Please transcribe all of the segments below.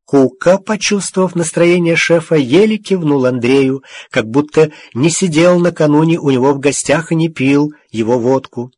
Кука, почувствовав настроение шефа, еле кивнул Андрею, как будто не сидел накануне у него в гостях и не пил его водку.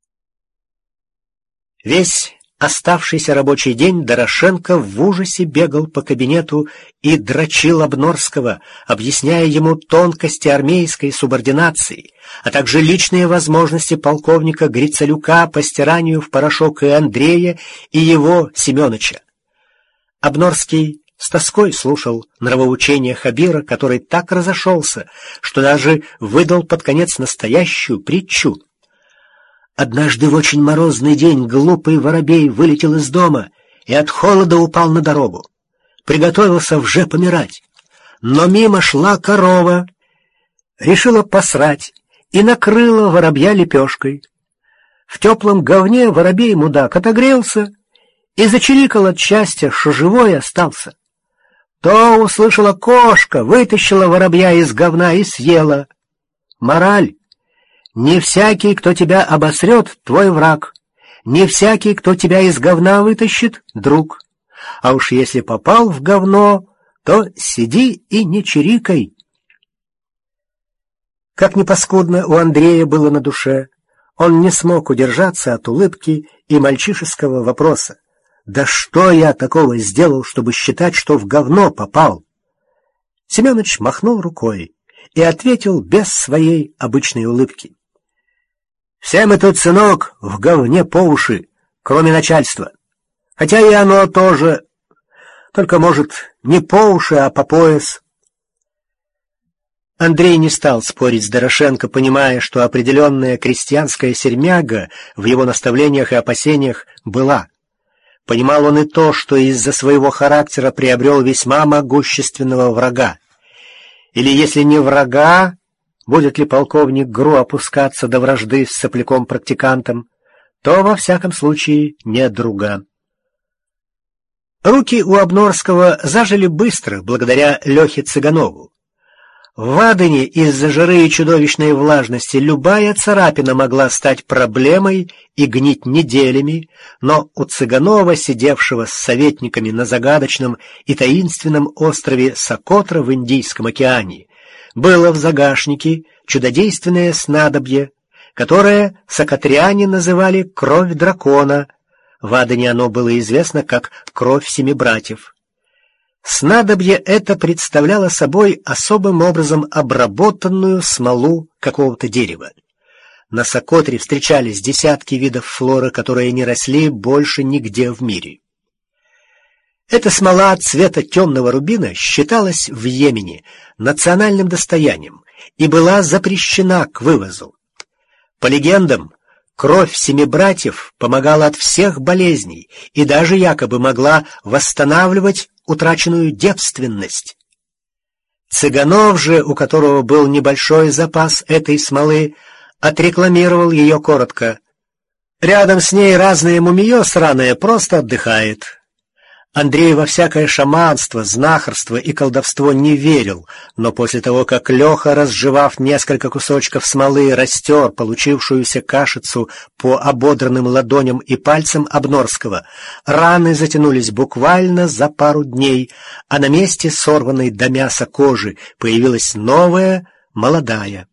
Весь оставшийся рабочий день Дорошенко в ужасе бегал по кабинету и дрочил Обнорского, объясняя ему тонкости армейской субординации, а также личные возможности полковника Грицалюка по стиранию в порошок и Андрея, и его, Семёныча. Обнорский с тоской слушал нравоучения Хабира, который так разошелся, что даже выдал под конец настоящую притчу. Однажды в очень морозный день глупый воробей вылетел из дома и от холода упал на дорогу. Приготовился вже помирать. Но мимо шла корова, решила посрать и накрыла воробья лепешкой. В теплом говне воробей-мудак отогрелся и зачирикал от счастья, что живой остался. То услышала кошка, вытащила воробья из говна и съела. Мораль: не всякий, кто тебя обосрет, твой враг. Не всякий, кто тебя из говна вытащит, друг. А уж если попал в говно, то сиди и не чирикай. Как ни паскудно у Андрея было на душе, он не смог удержаться от улыбки и мальчишеского вопроса: «Да что я такого сделал, чтобы считать, что в говно попал?» Семёныч махнул рукой и ответил без своей обычной улыбки: «Все мы тут, сынок, в говне по уши, кроме начальства. Хотя и оно тоже, только, может, не по уши, а по пояс». Андрей не стал спорить с Дорошенко, понимая, что определенная крестьянская сермяга в его наставлениях и опасениях была. Понимал он и то, что из-за своего характера приобрел весьма могущественного врага. Или, если не врага, будет ли полковник ГРУ опускаться до вражды с сопляком-практикантом, то, во всяком случае, не друга. Руки у Обнорского зажили быстро, благодаря Лехе Цыганову. В Адыне из-за жары и чудовищной влажности любая царапина могла стать проблемой и гнить неделями, но у Цыганова, сидевшего с советниками на загадочном и таинственном острове Сокотра в Индийском океане, было в загашнике чудодейственное снадобье, которое сокотряне называли «кровь дракона». В Адыне оно было известно как «кровь семи братьев». Снадобье это представляло собой особым образом обработанную смолу какого-то дерева. На Сокотре встречались десятки видов флоры, которые не росли больше нигде в мире. Эта смола цвета темного рубина считалась в Йемене национальным достоянием и была запрещена к вывозу. По легендам, кровь семи братьев помогала от всех болезней и даже якобы могла восстанавливать утраченную девственность. Цыганов же, у которого был небольшой запас этой смолы, отрекламировал ее коротко: «Рядом с ней разное мумиё сраное просто отдыхает». Андрей во всякое шаманство, знахарство и колдовство не верил, но после того, как Леха, разжевав несколько кусочков смолы, растер получившуюся кашицу по ободранным ладоням и пальцам Обнорского, раны затянулись буквально за пару дней, а на месте сорванной до мяса кожи появилась новая, молодая.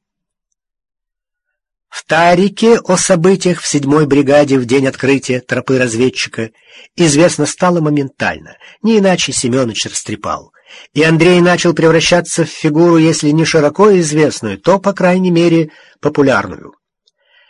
В Тарике о событиях в 7-й бригаде в день открытия тропы разведчика известно стало моментально, не иначе Семёныч растрепал. И Андрей начал превращаться в фигуру, если не широко известную, то, по крайней мере, популярную.